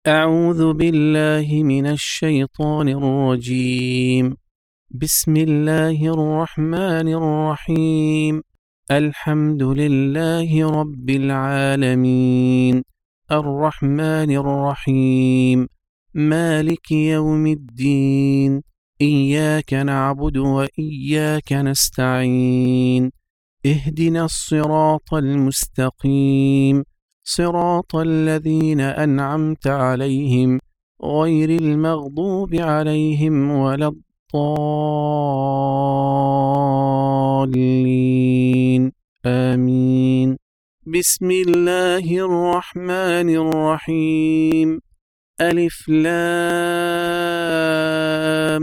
أعوذ بالله من الشيطان الرجيم. بسم الله الرحمن الرحيم. الحمد لله رب العالمين، الرحمن الرحيم، مالك يوم الدين، إياك نعبد وإياك نستعين، اهدنا الصراط المستقيم، صراط الذين أنعمت عليهم غير المغضوب عليهم ولا الضالين، آمين. بسم الله الرحمن الرحيم. ألف لام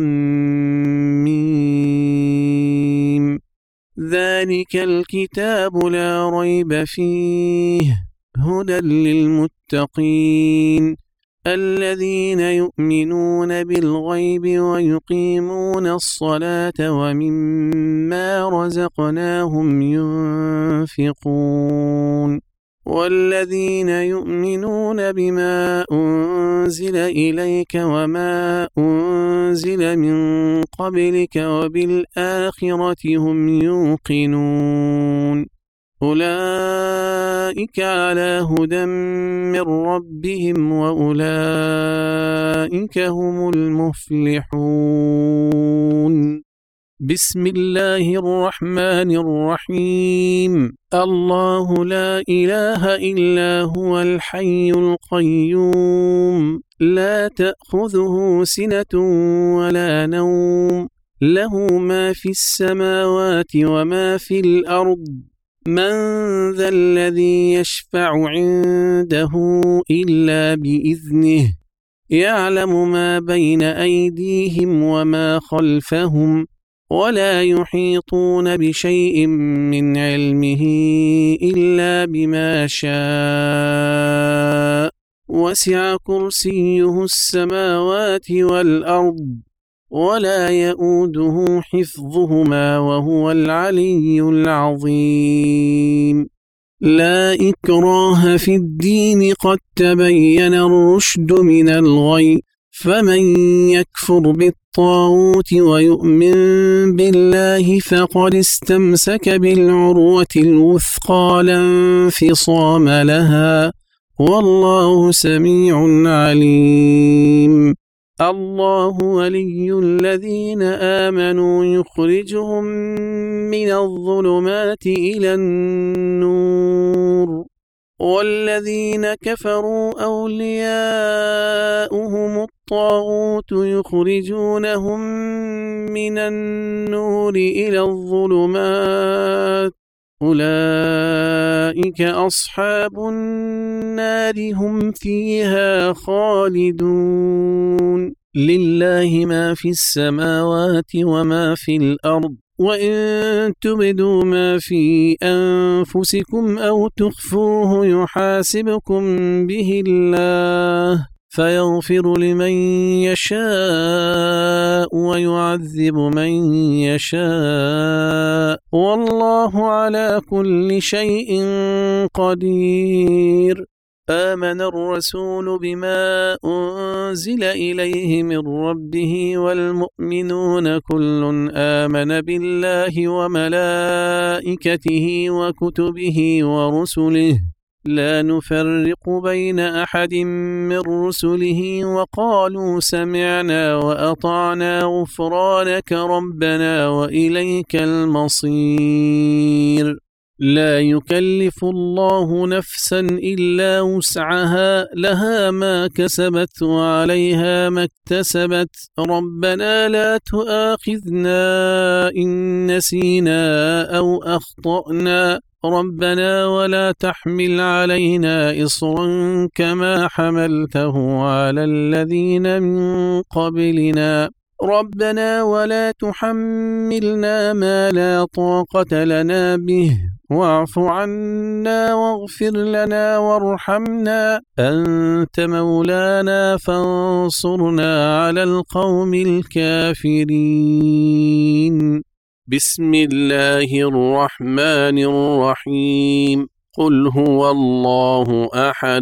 ميم. ذلك الكتاب لا ريب فيه هدى للمتقين الذين يؤمنون بالغيب ويقيمون الصلاة ومما رزقناهم ينفقون والذين يؤمنون بما أنزل إليك وما أنزل من قبلك وبالآخرة هم يوقنون أولئك على هدى من ربهم وأولئك هم المفلحون. بسم الله الرحمن الرحيم. الله لا إله إلا هو الحي القيوم لا تأخذه سنة ولا نوم له ما في السماوات وما في الأرض من ذا الذي يشفع عنده إلا بإذنه يعلم ما بين أيديهم وما خلفهم ولا يحيطون بشيء من علمه إلا بما شاء وسع كرسيه السماوات والأرض ولا يؤوده حفظهما وهو العلي العظيم. لا إكراه في الدين قد تبين الرشد من الغي فمن يكفر بالطاغوت ويؤمن بالله فقد استمسك بالعروة الوثقى لا انفصام لها والله سميع عليم. الله ولي الذين آمنوا يخرجهم من الظلمات إلى النور والذين كفروا أولياؤهم الطاغوت يخرجونهم من النور إلى الظلمات أولئك أصحاب النار هم فيها خالدون. لله ما في السماوات وما في الأرض وإن تبدوا ما في أنفسكم أو تخفوه يحاسبكم به الله فيغفر لمن يشاء ويعذب من يشاء والله على كل شيء قدير. آمن الرسول بما أنزل إليه من ربه والمؤمنون كل آمن بالله وملائكته وكتبه ورسله لا نفرق بين أحد من رسله وقالوا سمعنا وأطعنا غفرانك ربنا وإليك المصير. لا يكلف الله نفسا إلا وسعها لها ما كسبت وعليها ما اكتسبت ربنا لا تؤاخذنا إن نسينا أو أخطأنا ربنا ولا تحمل علينا إصرا كما حملته على الذين من قبلنا ربنا ولا تحملنا ما لا طاقة لنا به واعف عنا واغفر لنا وارحمنا أنت مولانا فانصرنا على القوم الكافرين. بسم الله الرحمن الرحيم. قل هو الله أحد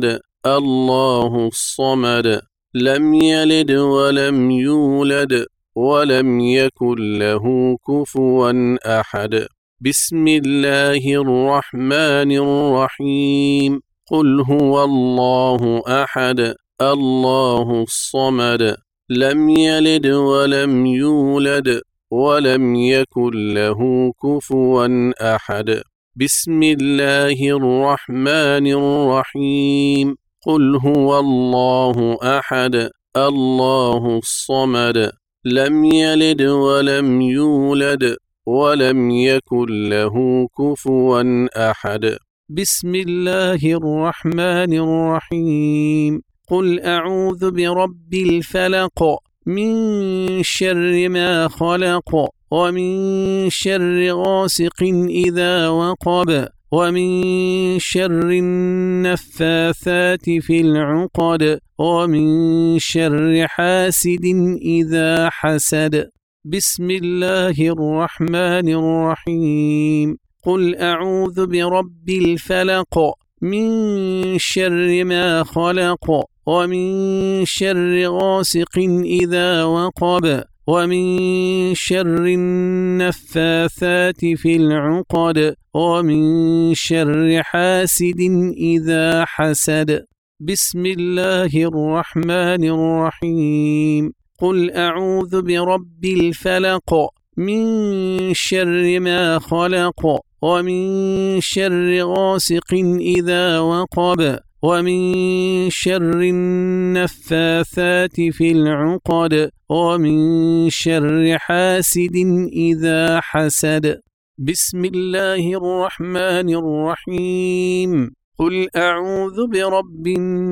الله الصمد لم يلد ولم يولد ولم يكن له كفوا أحد بسم الله الرحمن الرحيم قل هو الله أحد الله الصمد لم يلد ولم يولد ولم يكن له كفوا أحد بسم الله الرحمن الرحيم قل هو الله أحد الله الصمد لم يلد ولم يولد ولم يكن له كفوا أحد بسم الله الرحمن الرحيم قل أعوذ برب الفلق من شر ما خلق ومن شر غاسق إذا وقب ومن شر النفاثات في العقد ومن شر حاسد إذا حسد بسم الله الرحمن الرحيم قل أعوذ برب الفلق من شر ما خلق ومن شر غاسق إذا وقب ومن شر النفاثات في العقد ومن شر حاسد إذا حسد بسم الله الرحمن الرحيم قل أعوذ برب الفلق من شر ما خلق ومن شر غاسق إذا وقب ومن شر النفاثات في العقد ومن شر حاسد إذا حسد بسم الله الرحمن الرحيم قل أعوذ برب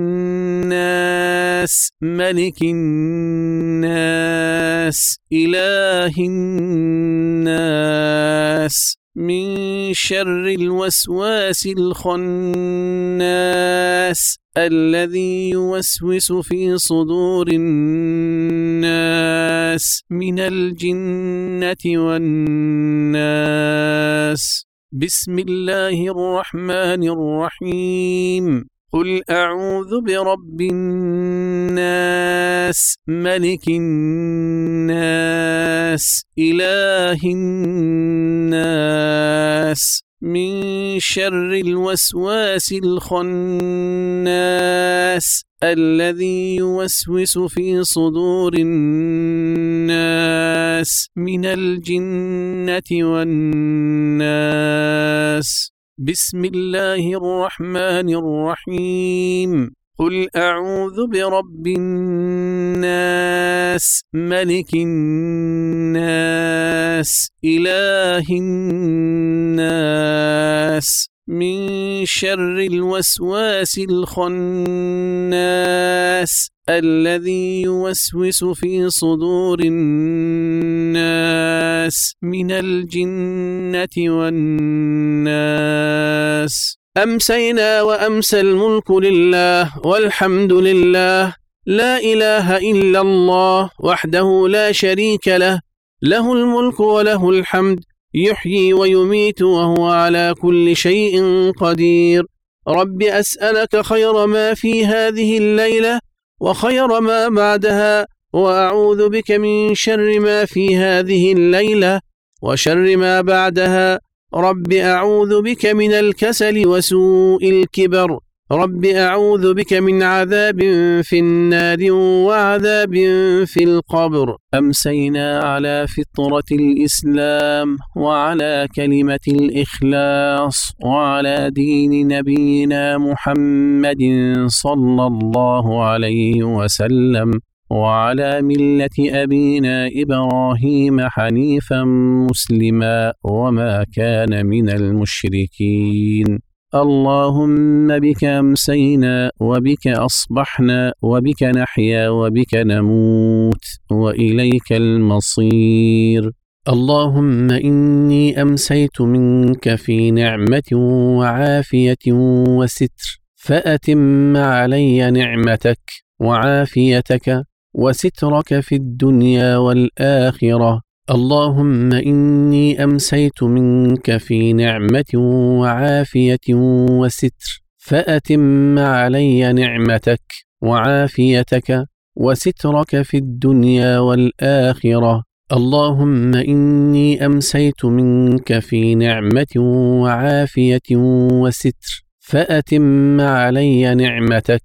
الناس ملك الناس إله الناس من شر الوسواس الخناس الذي يوسوس في صدور الناس من الجنة والناس بسم الله الرحمن الرحيم قل أعوذ برب الناس ملك الناس إله الناس من شر الوسواس الخناس الذي يوسوس في صدور الناس من الجنة والناس بسم الله الرحمن الرحيم قل أعوذ برب الناس ملك الناس إله الناس من شر الوسواس الخناس الذي يوسوس في صدور الناس من الجنة والناس أمسينا وأمسى الملك لله والحمد لله لا إله إلا الله وحده لا شريك له له الملك وله الحمد يحيي ويميت وهو على كل شيء قدير رب أسألك خير ما في هذه الليلة وخير ما بعدها وأعوذ بك من شر ما في هذه الليلة وشر ما بعدها رب أعوذ بك من الكسل وسوء الكبر رب أعوذ بك من عذاب في النار وعذاب في القبر أمسينا على فطرة الإسلام وعلى كلمة الإخلاص وعلى دين نبينا محمد صلى الله عليه وسلم وعلى ملة أبينا إبراهيم حنيفا مسلما وما كان من المشركين اللهم بك أمسينا وبك أصبحنا وبك نحيا وبك نموت وإليك المصير اللهم إني أمسيت منك في نعمة وعافية وستر فأتم علي نعمتك وعافيتك وسترك في الدنيا والآخرة اللهم إني أمسيت منك في نعمة وعافية وستر فأتم علي نعمتك وعافيتك وسترك في الدنيا والآخرة. اللهم إني أمسيت منك في نعمة وعافية وستر، فأتم علي نعمتك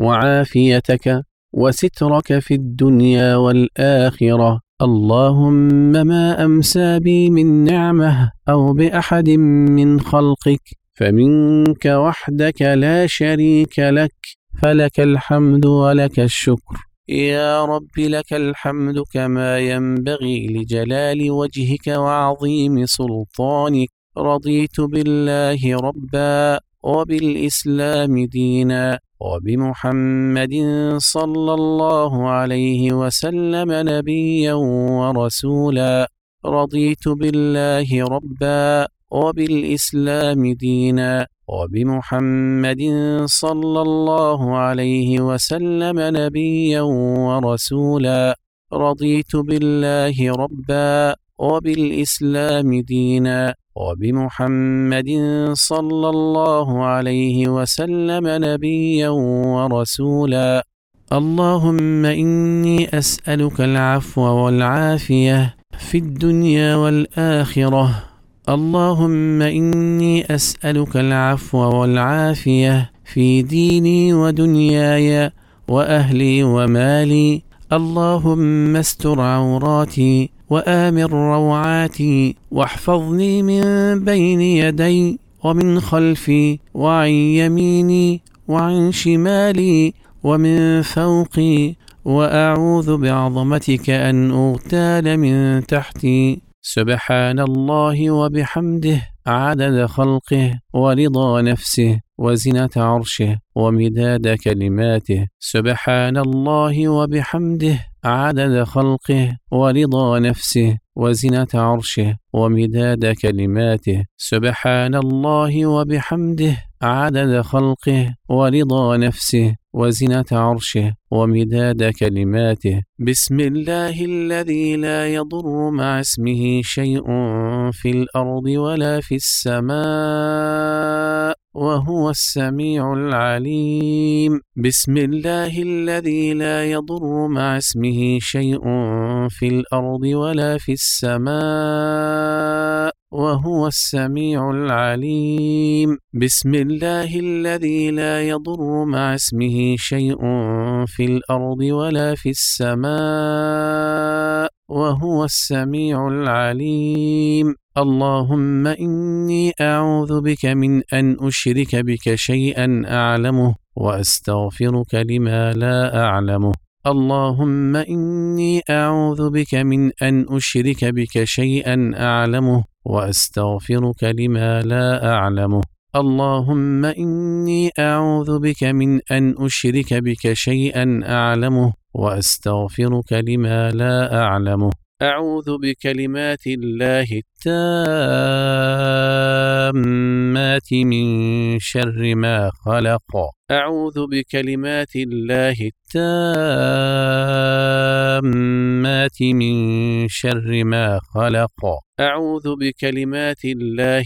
وعافيتك وسترك في الدنيا والآخرة. اللهم ما أمسى بي من نعمة أو بأحد من خلقك فمنك وحدك لا شريك لك، فلك الحمد ولك الشكر. يا رب لك الحمد كما ينبغي لجلال وجهك وعظيم سلطانك. رضيت بالله ربا وبالإسلام دينا وبمحمد صلى الله عليه وسلم نبيا ورسولا. رضيت بالله ربا وبالإسلام دينا وبمحمد صلى الله عليه وسلم نبيا ورسولا. رضيت بالله ربا وبالإسلام دينا وبمحمد صلى الله عليه وسلم نبيا ورسولا. اللهم إني أسألك العفو والعافية في الدنيا والآخرة. اللهم إني أسألك العفو والعافية في ديني ودنياي وأهلي ومالي. اللهم استر عوراتي وآمن روعاتي واحفظني من بين يدي ومن خلفي وعن يميني وعن شمالي ومن فوقي، وأعوذ بعظمتك أن أغتال من تحتي. سبحان الله وبحمده عدد خلقه ورضا نفسه وزنة عرشه ومداد كلماته. سبحان الله وبحمده عدد خلقه ورضا نفسه وزنة عرشه ومداد كلماته. سبحان الله وبحمده عدد خلقه ورضا نفسه وزنة عرشه ومداد كلماته. بسم الله الذي لا يضر مع اسمه شيء في الأرض ولا في السماء وهو السميع العليم. بسم الله الذي لا يضر مع اسمه شيء في الأرض ولا في السماء وهو السميع العليم. بسم الله الذي لا يضر مع اسمه شيء في الأرض ولا في السماء وهو السميع العليم. اللهم إني أعوذ بك من أن أشرك بك شيئا أعلمه وأستغفرك لما لا أعلمه. اللهم إني أعوذ بك من أن أشرك بك شيئا أعلمه وأستغفرك لما لا أعلمه. اللهم إني أعوذ بك من أن أشرك بك شيئا أعلمه وأستغفرك لما لا أعلمه. أعوذ بكلمات الله التامات من شر ما خلق. أعوذ بكلمات الله التامات من شر ما خلق. أعوذ بكلمات الله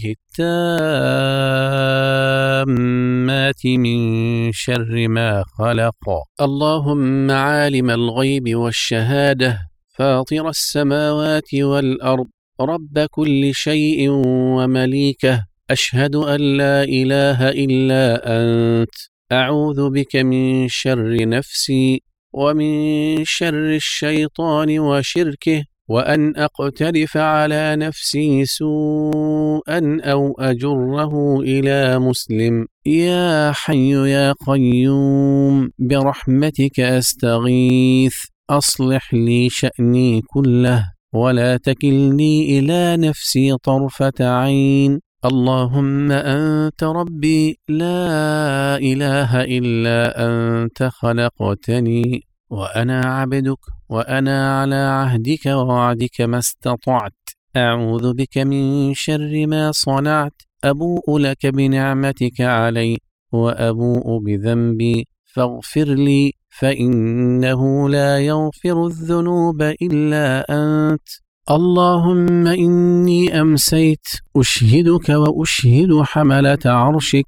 التامات من شر ما خلق. اللهم عالم الغيب والشهادة فاطر السماوات والأرض رب كل شيء ومليكه، أشهد أن لا إله إلا أنت. أعوذ بك من شر نفسي ومن شر الشيطان وشركه، وأن أقترف على نفسي سوءا أو أجره إلى مسلم. يا حي يا قيوم برحمتك أستغيث، أصلح لي شأني كله ولا تكلني إلى نفسي طرفة عين. اللهم أنت ربي لا إله إلا أنت، خلقتني وأنا عبدك وأنا على عهدك ووعدك ما استطعت. أعوذ بك من شر ما صنعت، أبوء لك بنعمتك علي وأبوء بذنبي فاغفر لي، فإنه لا يغفر الذنوب إلا أنت. اللهم إني أمسيت أشهدك وأشهد حملة عرشك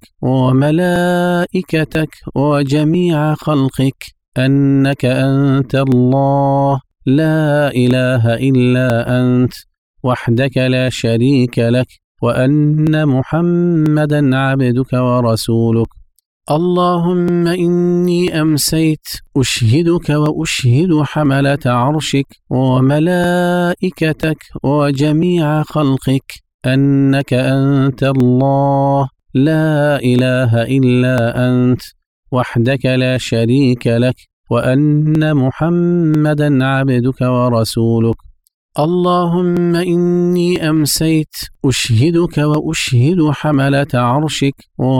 وملائكتك وجميع خلقك أنك أنت الله لا إله إلا أنت وحدك لا شريك لك وأن محمدا عبدك ورسولك. اللهم إني أمسيت أشهدك وأشهد حملة عرشك وملائكتك وجميع خلقك أنك أنت الله لا إله إلا أنت وحدك لا شريك لك وأن محمدا عبدك ورسولك. اللهم إني أمسيت أشهدك وأشهد حملة عرشك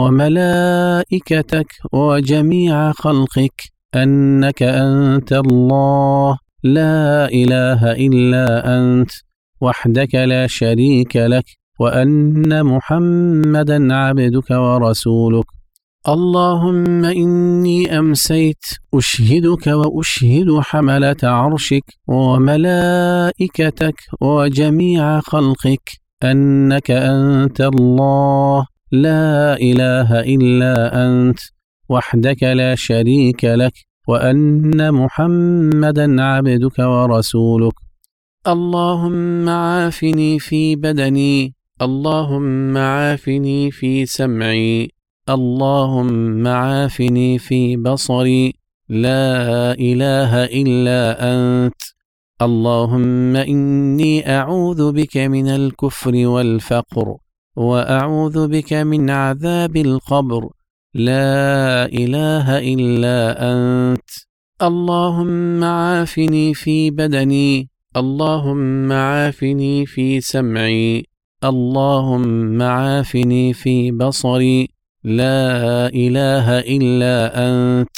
وملائكتك وجميع خلقك أنك أنت الله لا إله إلا أنت وحدك لا شريك لك وأن محمدا عبدك ورسولك. اللهم إني أمسيت أشهدك وأشهد حملة عرشك وملائكتك وجميع خلقك أنك أنت الله لا إله إلا أنت وحدك لا شريك لك وأن محمدا عبدك ورسولك. اللهم عافني في بدني، اللهم عافني في سمعي، اللهم عافني في بصري، لا إله إلا أنت. اللهم إني أعوذ بك من الكفر والفقر وأعوذ بك من عذاب القبر، لا إله إلا أنت. اللهم عافني في بدني، اللهم عافني في سمعي، اللهم عافني في بصري، لا إله إلا أنت.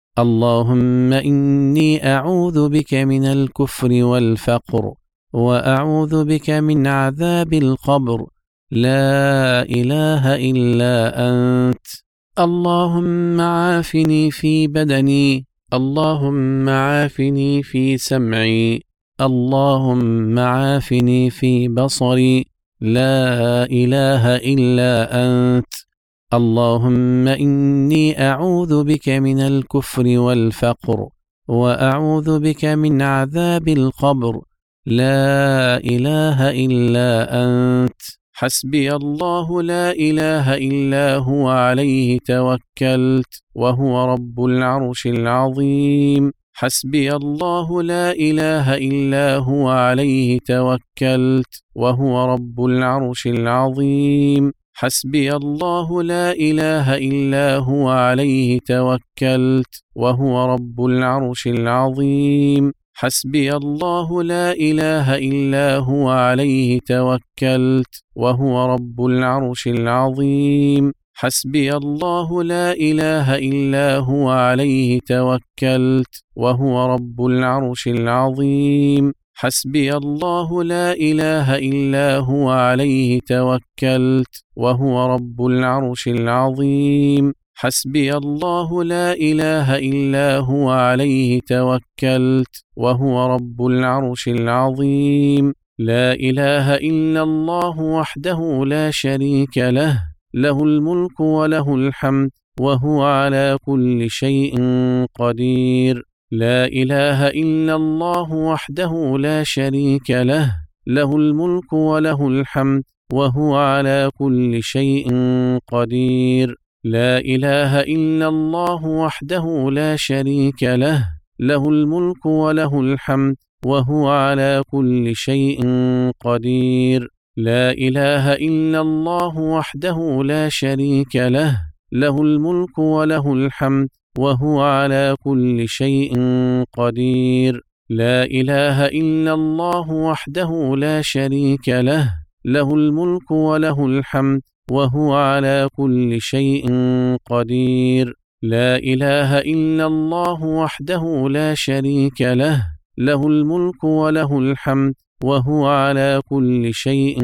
اللهم إني أعوذ بك من الكفر والفقر وأعوذ بك من عذاب القبر، لا إله إلا أنت. اللهم عافني في بدني، اللهم عافني في سمعي، اللهم عافني في بصري، لا إله إلا أنت. اللهم إني أعوذ بك من الكفر والفقر وأعوذ بك من عذاب القبر، لا إله إلا أنت. حسبي الله لا إله إلا هو عليه توكلت وهو رب العرش العظيم. حسبي الله لا إله إلا هو عليه توكلت وهو رب العرش العظيم. حسبي الله لا إله إلا هو عليه توكلت وهو رب العرش العظيم. حسبي الله لا إله إلا هو عليه توكلت وهو رب العرش العظيم. حسبي الله لا إله إلا هو عليه توكلت وهو رب العرش العظيم. حسبي الله لا إله إلا هو عليه توكلت وهو رب العرش العظيم. حسبي الله لا إله إلا هو عليه توكلت وهو رب العرش العظيم. لا إله إلا الله وحده لا شريك له، له الملك وله الحمد وهو على كل شيء قدير. لا إله إلا الله وحده لا شريك له، له الملك وله الحمد وهو على كل شيء قدير. لا إله إلا الله وحده لا شريك له، له الملك وله الحمد وهو على كل شيء قدير. لا إله إلا الله وحده لا شريك له، له الملك وله الحمد وهو على كل شيء قدير. لا إله إلا الله وحده لا شريك له، له الملك وله الحمد وهو على كل شيء قدير. لا إله إلا الله وحده لا شريك له، له الملك وله الحمد وهو على كل شيء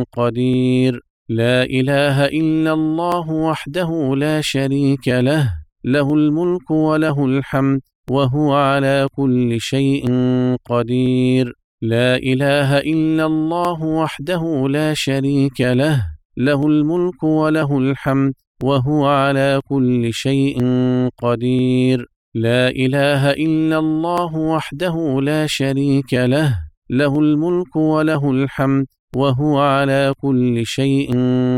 قدير. لا إله إلا الله وحده لا شريك له، له الملك وله الحمد وهو على كل شيء قدير. لا إله إلا الله وحده لا شريك له، له الملك وله الحمد وهو على كل شيء قدير. لا إله إلا الله وحده لا شريك له، له الملك وله الحمد وهو على كل شيء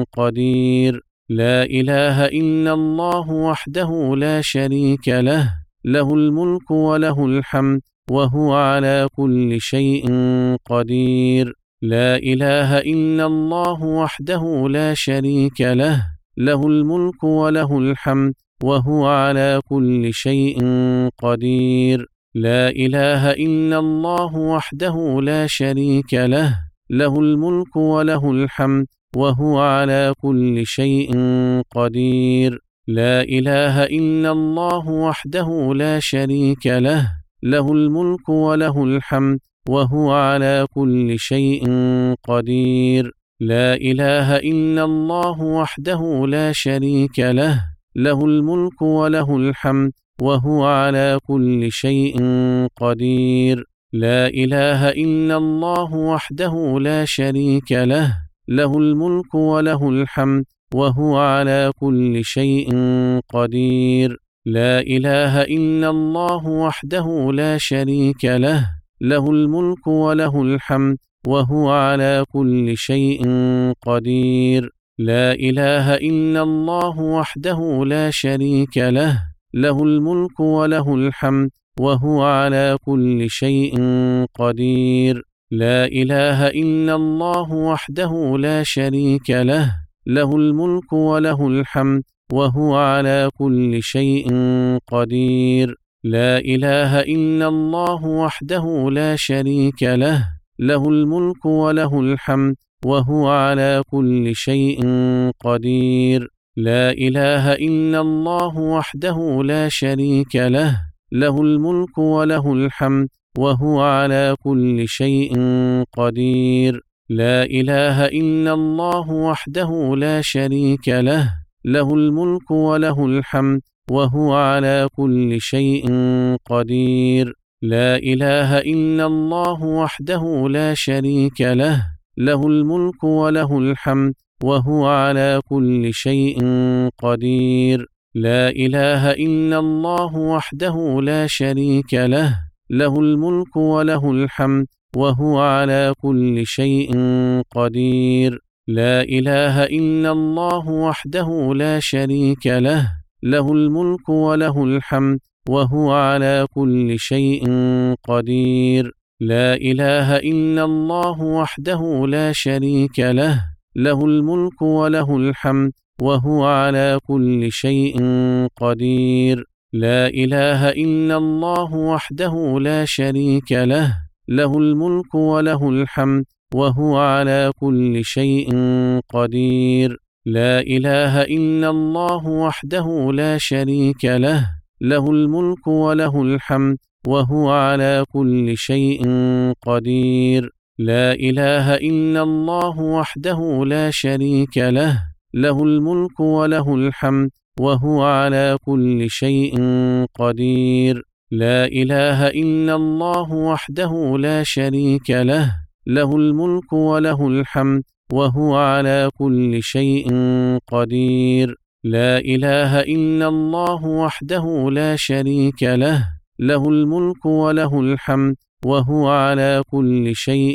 قدير. لا إله إلا الله وحده لا شريك له، له الملك وله الحمد وهو على كل شيء قدير. لا إله إلا الله وحده لا شريك له، له الملك وله الحمد وهو على كل شيء قدير. لا إله إلا الله وحده لا شريك له، له الملك وله الحمد وهو على كل شيء قدير. لا إله إلا الله وحده لا شريك له، له الملك وله الحمد وهو على كل شيء قدير. لا إله إلا الله وحده لا شريك له، له الملك وله الحمد وهو على كل شيء قدير. لا إله إلا الله وحده لا شريك له، له الملك وله الحمد وهو على كل شيء قدير. لا إله إلا الله وحده لا شريك له، له الملك وله الحمد وهو على كل شيء قدير. لا إله إلا الله وحده لا شريك له، له الملك وله الحمد وهو على كل شيء قدير. لا إله إلا الله وحده لا شريك له، له الملك وله الحمد وهو على كل شيء قدير. لا إله إلا الله وحده لا شريك له، له الملك وله الحمد وهو على كل شيء قدير. لا إله إلا الله وحده لا شريك له، له الملك وله الحمد وهو على كل شيء قدير. لا إله إلا الله وحده لا شريك له، له الملك وله الحمد وهو على كل شيء قدير. لا إله إلا الله وحده لا شريك له، له الملك وله الحمد وهو على كل شيء قدير. لا إله إلا الله وحده لا شريك له، له الملك وله الحمد وهو على كل شيء قدير. لا إله إلا الله وحده لا شريك له، له الملك وله الحمد وهو على كل شيء قدير. لا إله إلا الله وحده لا شريك له، له الملك وله الحمد وهو على كل شيء قدير. لا إله إلا الله وحده لا شريك له، له الملك وله الحمد وهو على كل شيء قدير. لا إله إلا الله وحده لا شريك له، له الملك وله الحمد وهو على كل شيء قدير. لا إله إلا الله وحده لا شريك له، له الملك وله الحمد وهو على كل شيء قدير. لا إله إلا الله وحده لا شريك له، له الملك وله الحمد وهو على كل شيء قدير. لا إله إلا الله وحده لا شريك له، له الملك وله الحمد وهو على كل شيء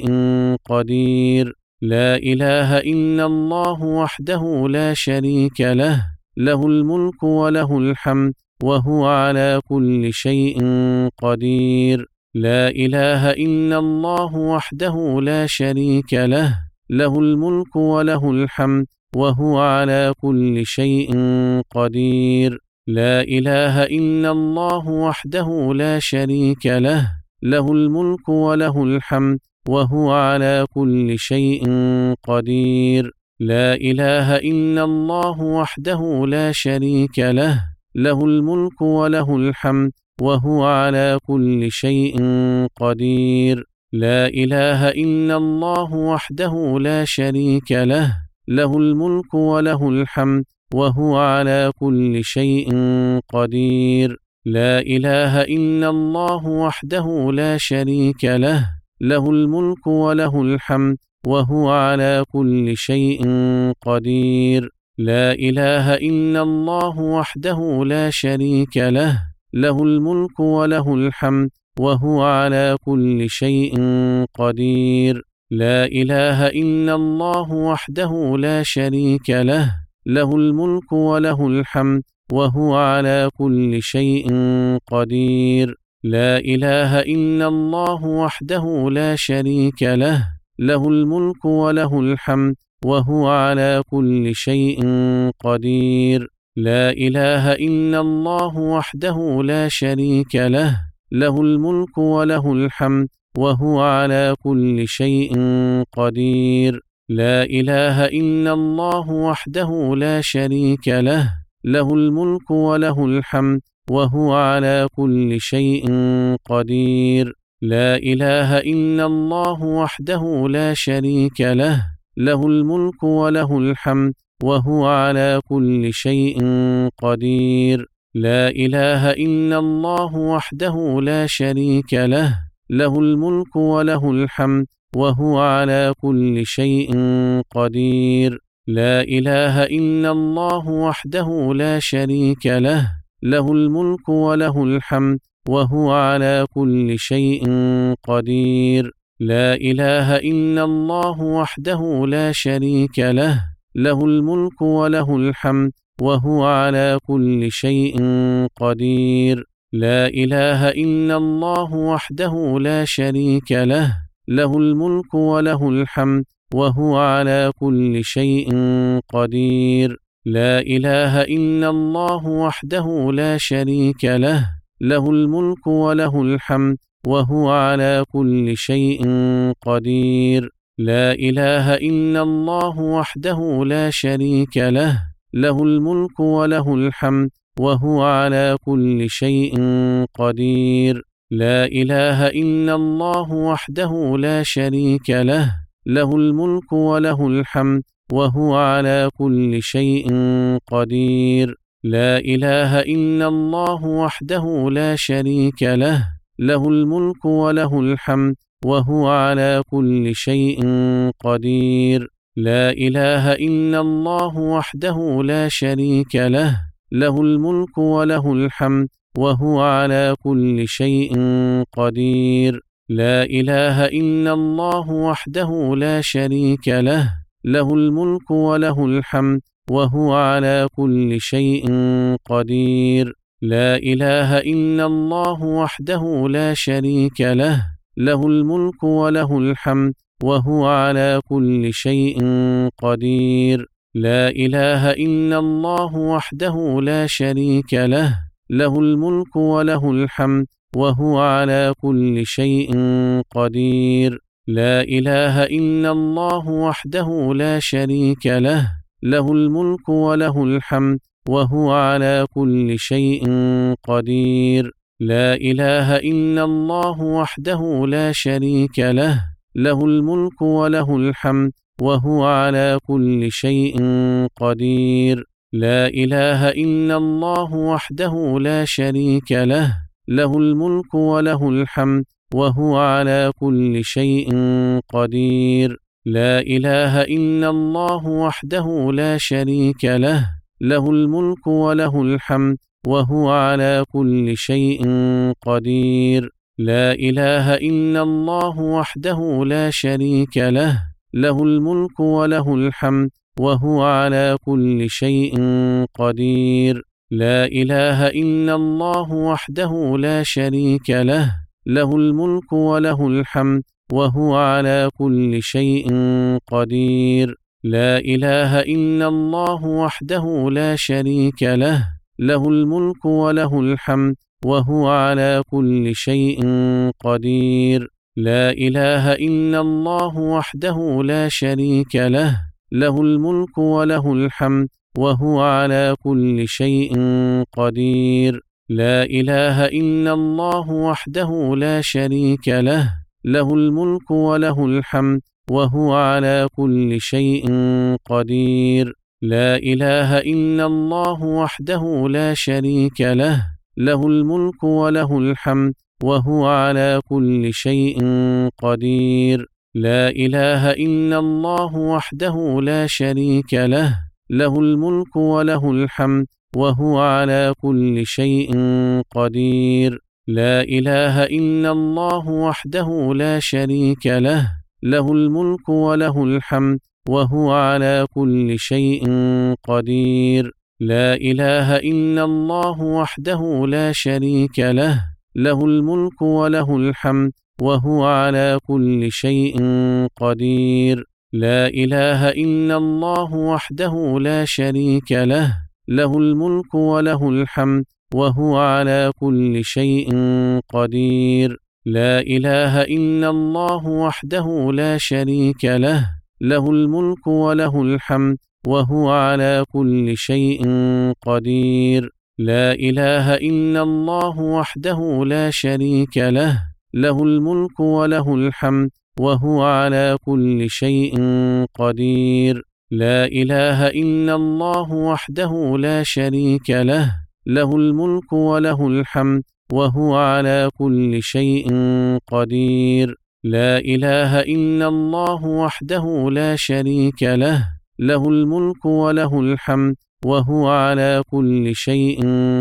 قدير. لا إله إلا الله وحده لا شريك له، له الملك وله الحمد وهو على كل شيء قدير. لا إله إلا الله وحده لا شريك له، له الملك وله الحمد وهو على كل شيء قدير. لا إله إلا الله وحده لا شريك له، له الملك وله الحمد وهو على كل شيء قدير. لا إله إلا الله وحده لا شريك له، له الملك وله الحمد وهو على كل شيء قدير. لا إله إلا الله وحده لا شريك له، له الملك وله الحمد وهو على كل شيء قدير. لا إله إلا الله وحده لا شريك له، له الملك وله الحمد وهو على كل شيء قدير. لا إله إلا الله وحده لا شريك له، له الملك وله الحمد وهو على كل شيء قدير. لا إله إلا الله وحده لا شريك له، له الملك وله الحمد وهو على كل شيء قدير. لا إله إلا الله وحده لا شريك له، له الملك وله الحمد وهو على كل شيء قدير. لا إله إلا الله وحده لا شريك له، له الملك وله الحمد وهو على كل شيء قدير. لا إله إلا الله وحده لا شريك له، له الملك وله الحمد وهو على كل شيء قدير. لا إله إلا الله وحده لا شريك له، له الملك وله الحمد وهو على كل شيء قدير. لا إله إلا الله وحده لا شريك له، له الملك وله الحمد وهو على كل شيء قدير. لا إله إلا الله وحده لا شريك له، له الملك وله الحمد وهو على كل شيء قدير. لا إله إلا الله وحده لا شريك له، له الملك وله الحمد وهو على كل شيء قدير. لا إله إلا الله وحده لا شريك له، له الملك وله الحمد وهو على كل شيء قدير. لا إله إلا الله وحده لا شريك له، له الملك وله الحمد وهو على كل شيء قدير. لا إله إلا الله وحده لا شريك له، له الملك وله الحمد وهو على كل شيء قدير. لا إله إلا الله وحده لا شريك له، له الملك وله الحمد وهو على كل شيء قدير. لا إله إلا الله وحده لا شريك له، له الملك وله الحمد وهو على كل شيء قدير. لا إله إلا الله وحده لا شريك له، له الملك وله الحمد وهو على كل شيء قدير. لا إله إلا الله وحده لا شريك له، له الملك وله الحمد وهو على كل شيء قدير. لا إله إلا الله وحده لا شريك له، له الملك وله الحمد وهو على كل شيء قدير. لا إله إلا الله وحده لا شريك له، له الملك وله الحمد وهو على كل شيء قدير. لا إله إلا الله وحده لا شريك له، له الملك وله الحمد وهو على كل شيء قدير. لا إله إلا الله وحده لا شريك له، له الملك وله الحمد وهو على كل شيء قدير. لا إله إلا الله وحده لا شريك له، له الملك وله الحمد وهو على كل شيء قدير. لا إله إلا الله وحده لا شريك له، له الملك وله الحمد وهو على كل شيء قدير. لا إله إلا الله وحده لا شريك له، له الملك وله الحمد وهو على كل شيء قدير. لا إله إلا الله وحده لا شريك له، له الملك وله الحمد وهو على كل شيء قدير. لا إله إلا الله وحده لا شريك له، له الملك وله الحمد وهو على كل شيء قدير. لا إله إلا الله وحده لا شريك له، له الملك وله الحمد وهو على كل شيء قدير. لا إله إلا الله وحده لا شريك له، له الملك وله الحمد وهو على كل شيء قدير. لا إله إلا الله وحده لا شريك له، له الملك وله الحمد وهو على كل شيء قدير. لا إله إلا الله وحده لا شريك له، له الملك وله الحمد وهو على كل شيء قدير. لا إله إلا الله وحده لا شريك له، له الملك وله الحمد وهو على كل شيء قدير. لا إله إلا الله وحده لا شريك له، له الملك وله الحمد وهو على كل شيء قدير. لا إله إلا الله وحده لا شريك له، له الملك وله الحمد وهو على كل شيء قدير. لا إله إلا الله وحده لا شريك له، له الملك وله الحمد وهو على كل شيء قدير. لا إله إلا الله وحده لا شريك له، له الملك وله الحمد وهو على كل شيء قدير. لا إله إلا الله وحده لا شريك له، له الملك وله الحمد وهو على كل شيء قدير. لا إله إلا الله وحده لا شريك له، له الملك وله الحمد وهو على كل شيء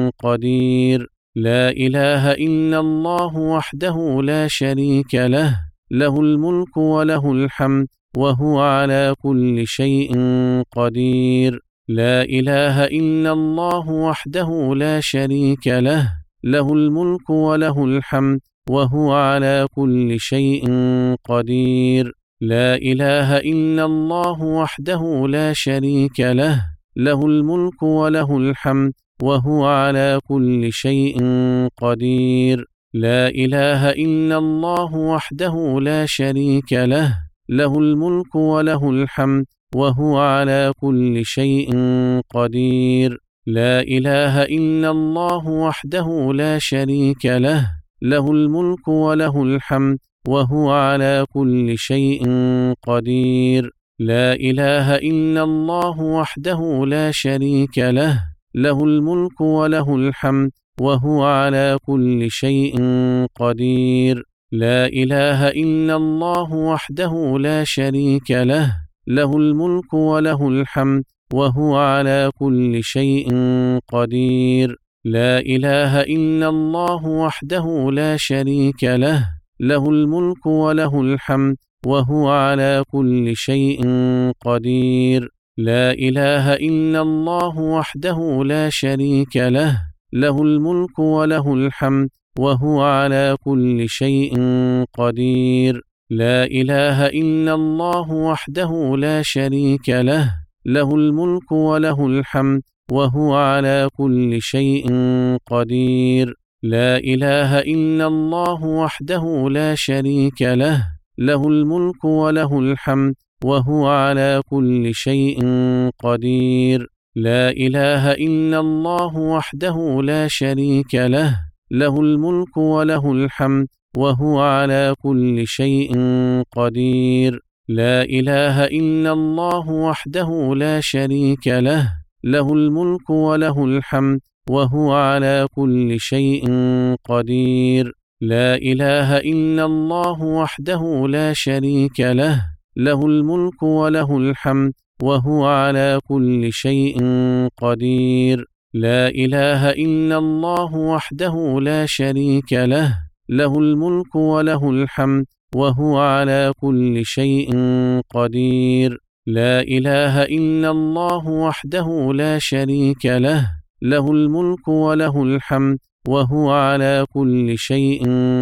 قدير. لا إله إلا الله وحده لا شريك له، له الملك وله الحمد وهو على كل شيء قدير. لا إله إلا الله وحده لا شريك له، له الملك وله الحمد وهو على كل شيء قدير. لا إله إلا الله وحده لا شريك له، له الملك وله الحمد وهو على كل شيء قدير. لا إله إلا الله وحده لا شريك له، له الملك وله الحمد وهو على كل شيء قدير. لا إله إلا الله وحده لا شريك له، له الملك وله الحمد وهو على كل شيء قدير. لا إله إلا الله وحده لا شريك له، له الملك وله الحمد وهو على كل شيء قدير. لا إله إلا الله وحده لا شريك له، له الملك وله الحمد وهو على كل شيء قدير. لا إله إلا الله وحده لا شريك له، له الملك وله الحمد وهو على كل شيء قدير. لا إله إلا الله وحده لا شريك له، له الملك وله الحمد وهو على كل شيء قدير. لا إله إلا الله وحده لا شريك له، له الملك وله الحمد وهو على كل شيء قدير. لا إله إلا الله وحده لا شريك له، له الملك وله الحمد وهو على كل شيء قدير. لا إله إلا الله وحده لا شريك له، له الملك وله الحمد وهو على كل شيء قدير. لا إله إلا الله وحده لا شريك له، له الملك وله الحمد وهو على كل شيء قدير. لا إله إلا الله وحده لا شريك له، له الملك وله الحمد وهو على كل شيء قدير. لا إله إلا الله وحده لا شريك له، له الملك وله الحمد وهو على كل شيء قدير. لا إله إلا الله وحده لا شريك له، له الملك وله الحمد وهو على كل شيء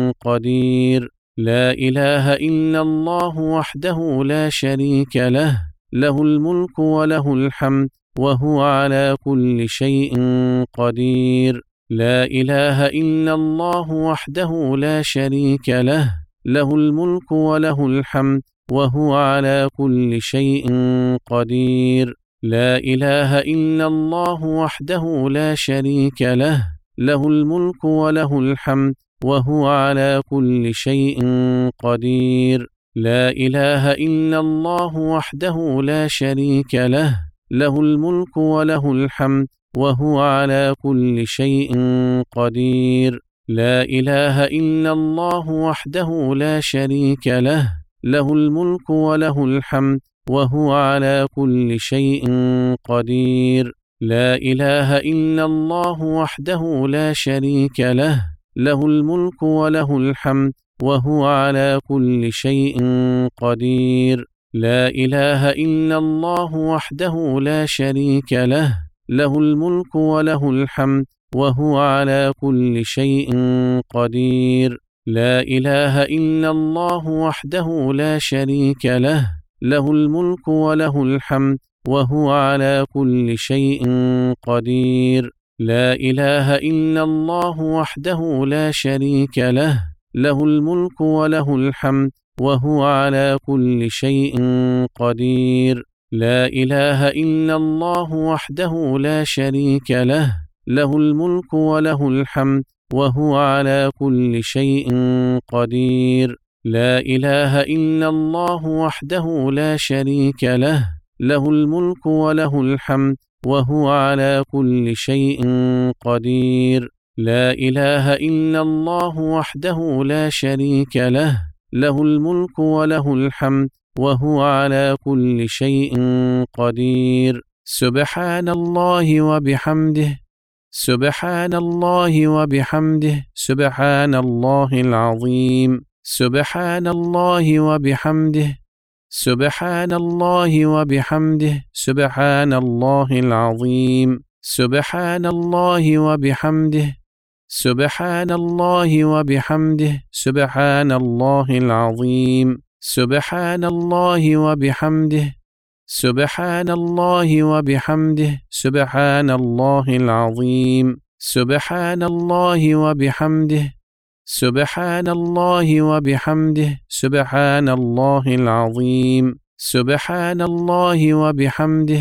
قدير. لا إله إلا الله وحده لا شريك له، له الملك وله الحمد وهو على كل شيء قدير. لا إله إلا الله وحده لا شريك له، له الملك وله الحمد وهو على كل شيء قدير. لا إله إلا الله وحده لا شريك له، له الملك وله الحمد وهو على كل شيء قدير. لا إله إلا الله وحده لا شريك له، له الملك وله الحمد وهو على كل شيء قدير. لا إله إلا الله وحده لا شريك له، له الملك وله الحمد وهو على كل شيء قدير. لا إله إلا الله وحده لا شريك له، له الملك وله الحمد وهو على كل شيء قدير. لا إله إلا الله وحده لا شريك له، له الملك وله الحمد وهو على كل شيء قدير. لا إله إلا الله وحده لا شريك له، له الملك وله الحمد وهو على كل شيء قدير. لا إله إلا الله وحده لا شريك له، له الملك وله الحمد وهو على كل شيء قدير. لا إله إلا الله وحده لا شريك له، له الملك وله الحمد وهو على كل شيء قدير. لا إله إلا الله وحده لا شريك له، له الملك وله الحمد وهو على كل شيء قدير. لا إله إلا الله وحده لا شريك له، له الملك وله الحمد وهو على كل شيء قدير. سبحان الله وبحمده، سبحان الله وبحمده، سبحان الله العظيم. سبحان الله وبحمده، سبحان الله وبحمده، سبحان الله العظيم. سبحان الله وبحمده، سبحان الله وبحمده، سبحان الله العظيم. سبحان الله وبحمده، سبحان الله وبحمده، سبحان الله العظيم. سبحان الله وبحمده، سبحان الله وبحمده، سبحان الله العظيم. سبحان الله وبحمده،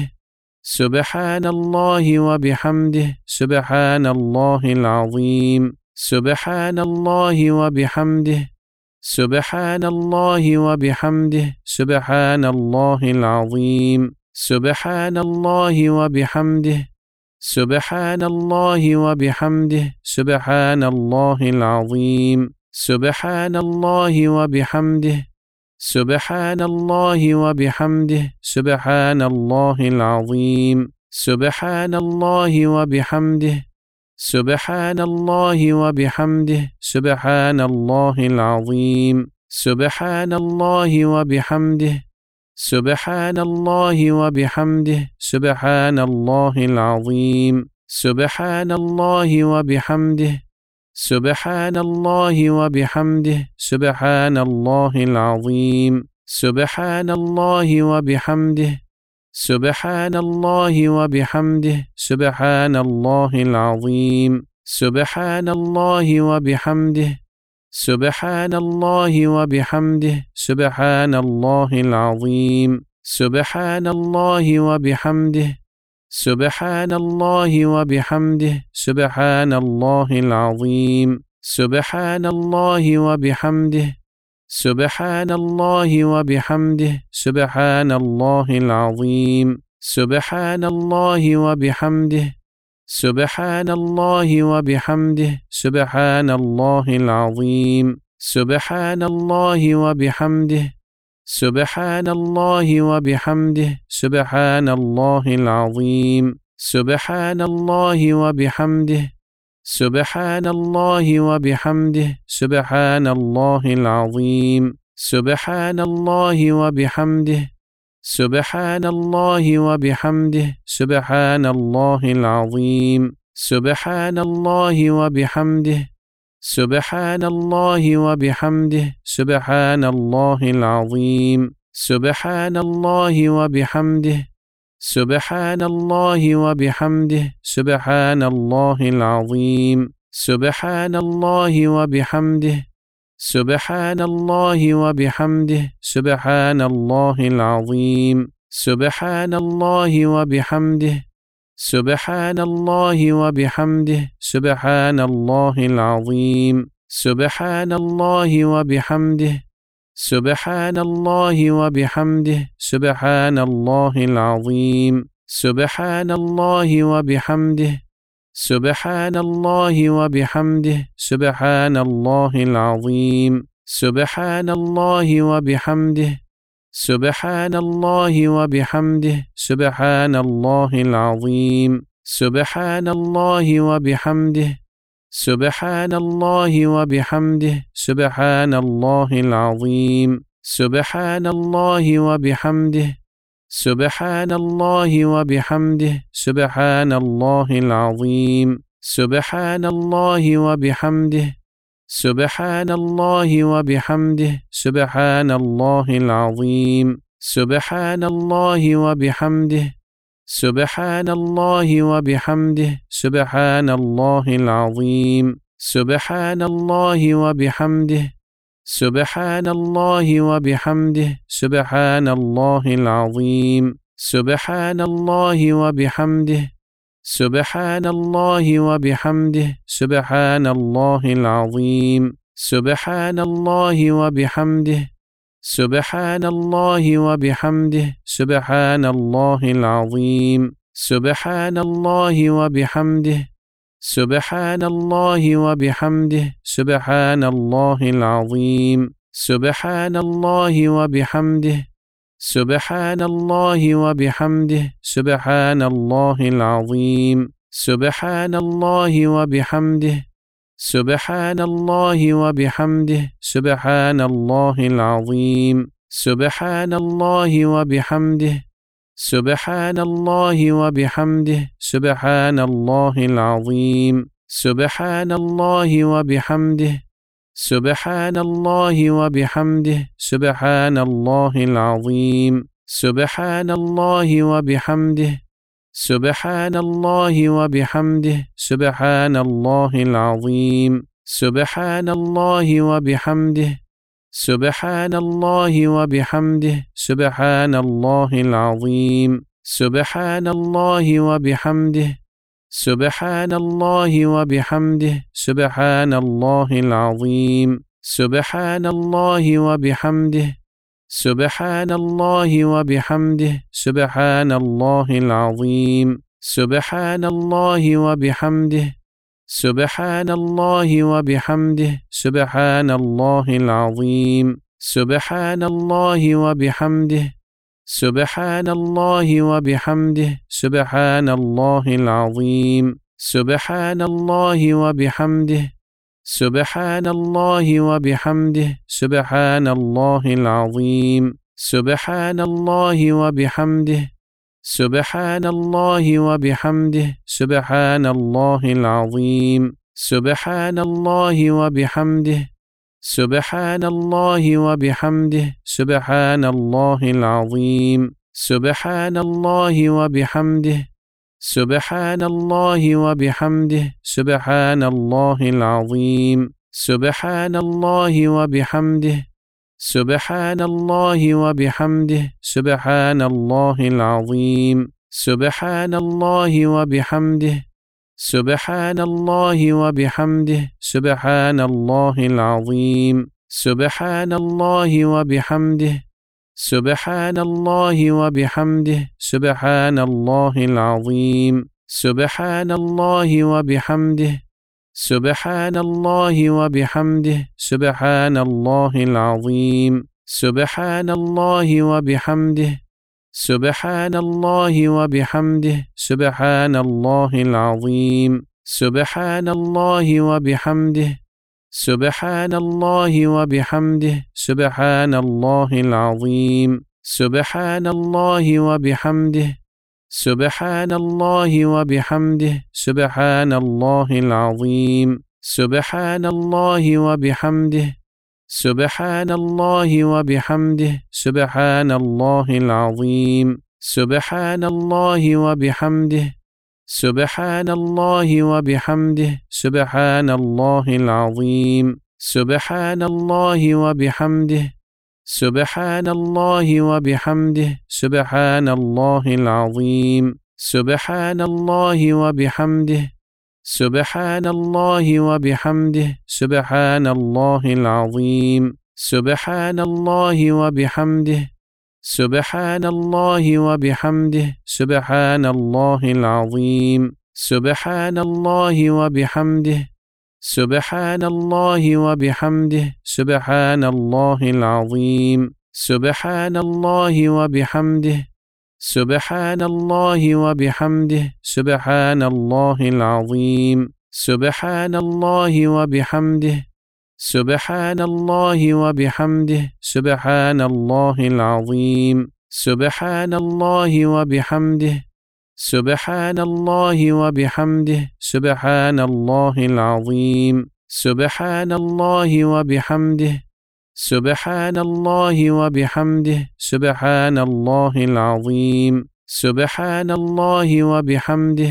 سبحان الله وبحمده، سبحان الله العظيم. سبحان الله وبحمده، سبحان الله وبحمده، سبحان الله العظيم. سبحان الله وبحمده، سبحان الله وبحمده، سبحان الله العظيم. سبحان الله وبحمده، سبحان الله وبحمده، سبحان الله العظيم. سبحان الله وبحمده، سبحان الله وبحمده، سبحان الله العظيم. سبحان الله وبحمده، سبحان الله وبحمده، سبحان الله العظيم. سبحان الله وبحمده، سبحان الله وبحمده، سبحان الله العظيم. سبحان الله وبحمده، سبحان الله وبحمده، سبحان الله العظيم. سبحان الله وبحمده، سبحان الله وبحمده، سبحان الله العظيم. سبحان الله وبحمده، سبحان الله وبحمده، سبحان الله العظيم. سبحان الله وبحمده، سبحان الله وبحمده، سبحان الله العظيم. سبحان الله وبحمده، سبحان الله وبحمده، سبحان الله العظيم. سبحان الله وبحمده، سبحان الله وبحمده، سبحان الله العظيم. سبحان الله وبحمده، سبحان الله وبحمده، سبحان الله العظيم. سبحان الله وبحمده، سبحان الله وبحمده، سبحان الله العظيم. سبحان الله وبحمده، سبحان الله وبحمده، سبحان الله العظيم. سبحان الله وبحمده، سبحان الله وبحمده، سبحان الله العظيم. سبحان الله وبحمده، سبحان الله وبحمده، سبحان الله العظيم. سبحان الله وبحمده، سبحان الله وبحمده، سبحان الله العظيم. سبحان الله وبحمده، سبحان الله وبحمده، سبحان الله العظيم. سبحان الله وبحمده، سبحان الله وبحمده سبحان الله العظيم سبحان الله وبحمده سبحان الله وبحمده سبحان الله العظيم سبحان الله وبحمده سبحان الله وبحمده سبحان الله العظيم سبحان الله وبحمده سبحان الله وبحمده سبحان الله العظيم سبحان الله وبحمده سبحان الله وبحمده سبحان الله العظيم سبحان الله وبحمده سبحان الله وبحمده سبحان الله العظيم سبحان الله وبحمده سبحان الله وبحمده سبحان الله العظيم سبحان الله وبحمده سبحان الله وبحمده سبحان الله العظيم سبحان الله وبحمده سبحان الله وبحمده سبحان الله العظيم سبحان الله وبحمده سبحان الله وبحمده سبحان الله العظيم سبحان الله وبحمده سبحان الله وبحمده سبحان الله العظيم سبحان الله وبحمده سبحان الله وبحمده سبحان الله العظيم سبحان الله وبحمده سبحان الله وبحمده سبحان الله العظيم سبحان الله وبحمده سبحان الله وبحمده سبحان الله العظيم سبحان الله وبحمده سبحان الله وبحمده سبحان الله العظيم سبحان الله وبحمده سبحان الله وبحمده سبحان الله العظيم سبحان الله وبحمده سبحان الله وبحمده سبحان الله العظيم سبحان الله وبحمده سبحان الله وبحمده سبحان الله العظيم سبحان الله وبحمده سبحان الله وبحمده سبحان الله العظيم سبحان الله وبحمده سبحان الله وبحمده سبحان الله العظيم سبحان الله وبحمده سبحان الله وبحمده سبحان الله العظيم سبحان الله وبحمده سبحان الله وبحمده سبحان الله العظيم سبحان الله وبحمده سبحان الله وبحمده سبحان الله العظيم سبحان الله وبحمده سبحان الله وبحمده سبحان الله العظيم سبحان الله وبحمده سبحان الله وبحمده سبحان الله العظيم سبحان الله وبحمده سبحان الله وبحمده سبحان الله العظيم سبحان الله وبحمده سبحان الله وبحمده سبحان الله العظيم سبحان الله وبحمده سبحان الله وبحمده سبحان الله العظيم سبحان الله وبحمده سبحان الله وبحمده سبحان الله العظيم سبحان الله وبحمده سبحان الله وبحمده سبحان الله العظيم سبحان الله وبحمده سبحان الله وبحمده سبحان الله العظيم سبحان الله وبحمده سبحان الله وبحمده سبحان الله العظيم سبحان الله وبحمده سبحان الله وبحمده سبحان الله العظيم سبحان الله وبحمده سبحان الله وبحمده سبحان الله العظيم سبحان الله وبحمده سبحان الله وبحمده سبحان الله العظيم سبحان الله وبحمده سبحان الله وبحمده سبحان الله العظيم سبحان الله وبحمده سبحان الله وبحمده سبحان الله العظيم سبحان الله وبحمده سبحان الله وبحمده سبحان الله العظيم سبحان الله وبحمده سبحان الله وبحمده سبحان الله العظيم سبحان الله وبحمده سبحان الله وبحمده سبحان الله العظيم سبحان الله وبحمده سبحان الله وبحمده سبحان الله العظيم سبحان الله وبحمده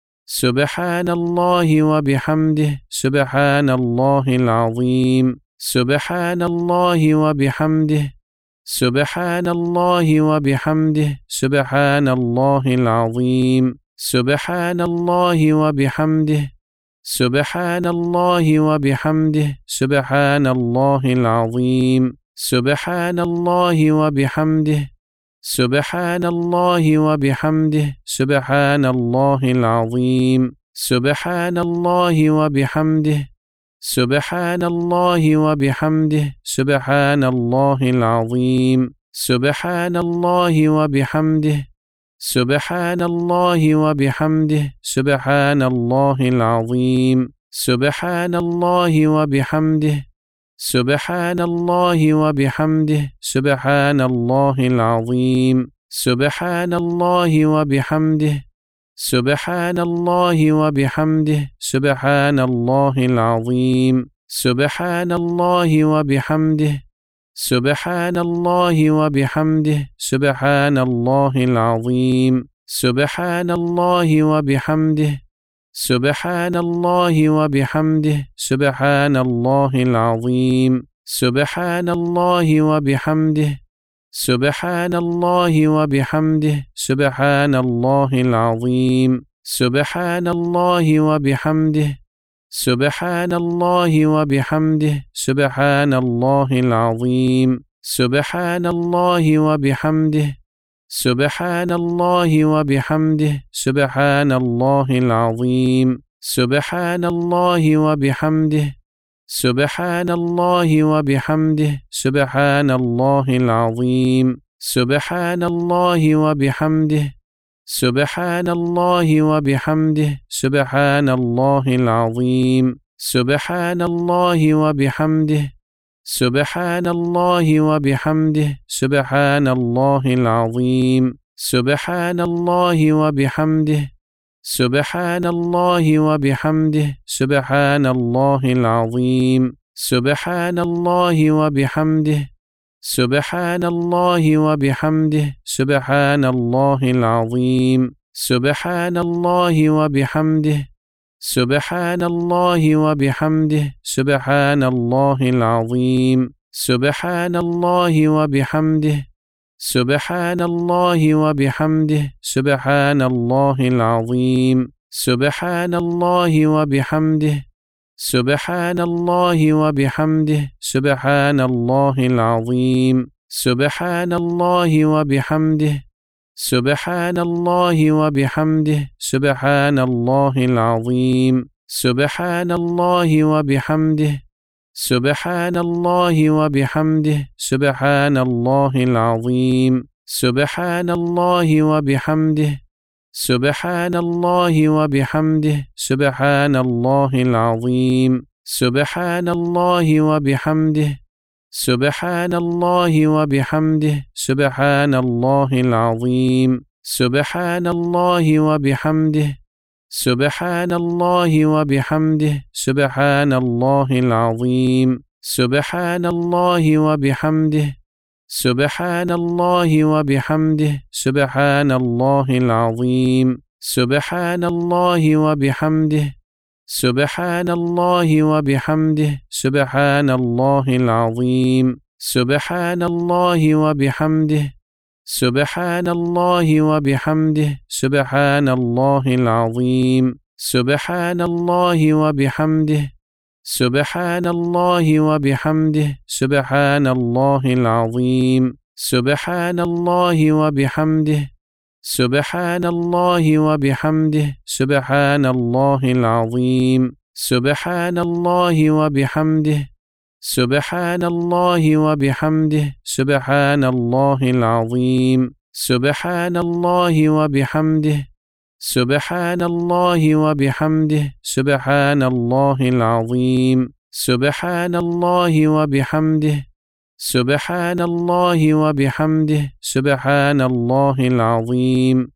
سبحان الله وبحمده سبحان الله العظيم سبحان الله وبحمده سبحان الله وبحمده سبحان الله العظيم سبحان الله وبحمده سبحان الله وبحمده سبحان الله العظيم سبحان الله وبحمده سبحان الله وبحمده سبحان الله العظيم سبحان الله وبحمده سبحان الله وبحمده سبحان الله العظيم سبحان الله وبحمده سبحان الله وبحمده سبحان الله العظيم سبحان الله وبحمده سبحان الله وبحمده سبحان الله العظيم سبحان الله وبحمده سبحان الله وبحمده سبحان الله العظيم سبحان الله وبحمده سبحان الله وبحمده سبحان الله العظيم سبحان الله وبحمده سبحان الله وبحمده سبحان الله العظيم سبحان الله وبحمده سبحان الله وبحمده سبحان الله العظيم سبحان الله وبحمده سبحان الله وبحمده سبحان الله العظيم سبحان الله وبحمده سبحان الله وبحمده سبحان الله العظيم سبحان الله وبحمده سبحان الله وبحمده سبحان الله العظيم سبحان الله وبحمده سبحان الله وبحمده سبحان الله العظيم سبحان الله وبحمده سبحان الله وبحمده سبحان الله العظيم سبحان الله وبحمده سبحان الله وبحمده سبحان الله العظيم سبحان الله وبحمده سبحان الله وبحمده سبحان الله العظيم سبحان الله وبحمده سبحان الله وبحمده سبحان الله العظيم سبحان الله وبحمده سبحان الله وبحمده سبحان الله العظيم سبحان الله وبحمده سبحان الله وبحمده سبحان الله العظيم سبحان الله وبحمده سبحان الله وبحمده سبحان الله العظيم سبحان الله وبحمده سبحان الله وبحمده سبحان الله العظيم سبحان الله وبحمده سبحان الله وبحمده سبحان الله العظيم سبحان الله وبحمده سبحان الله وبحمده سبحان الله العظيم سبحان الله وبحمده سبحان الله وبحمده سبحان الله العظيم سبحان الله وبحمده سبحان الله وبحمده سبحان الله العظيم سبحان الله وبحمده سبحان الله وبحمده سبحان الله العظيم سبحان الله وبحمده سبحان الله وبحمده سبحان الله العظيم سبحان الله وبحمده سبحان الله وبحمده سبحان الله العظيم سبحان الله وبحمده سبحان الله وبحمده سبحان الله العظيم سبحان الله وبحمده سبحان الله وبحمده سبحان الله العظيم سبحان الله وبحمده سبحان الله وبحمده سبحان الله العظيم سبحان الله وبحمده سبحان الله وبحمده سبحان الله العظيم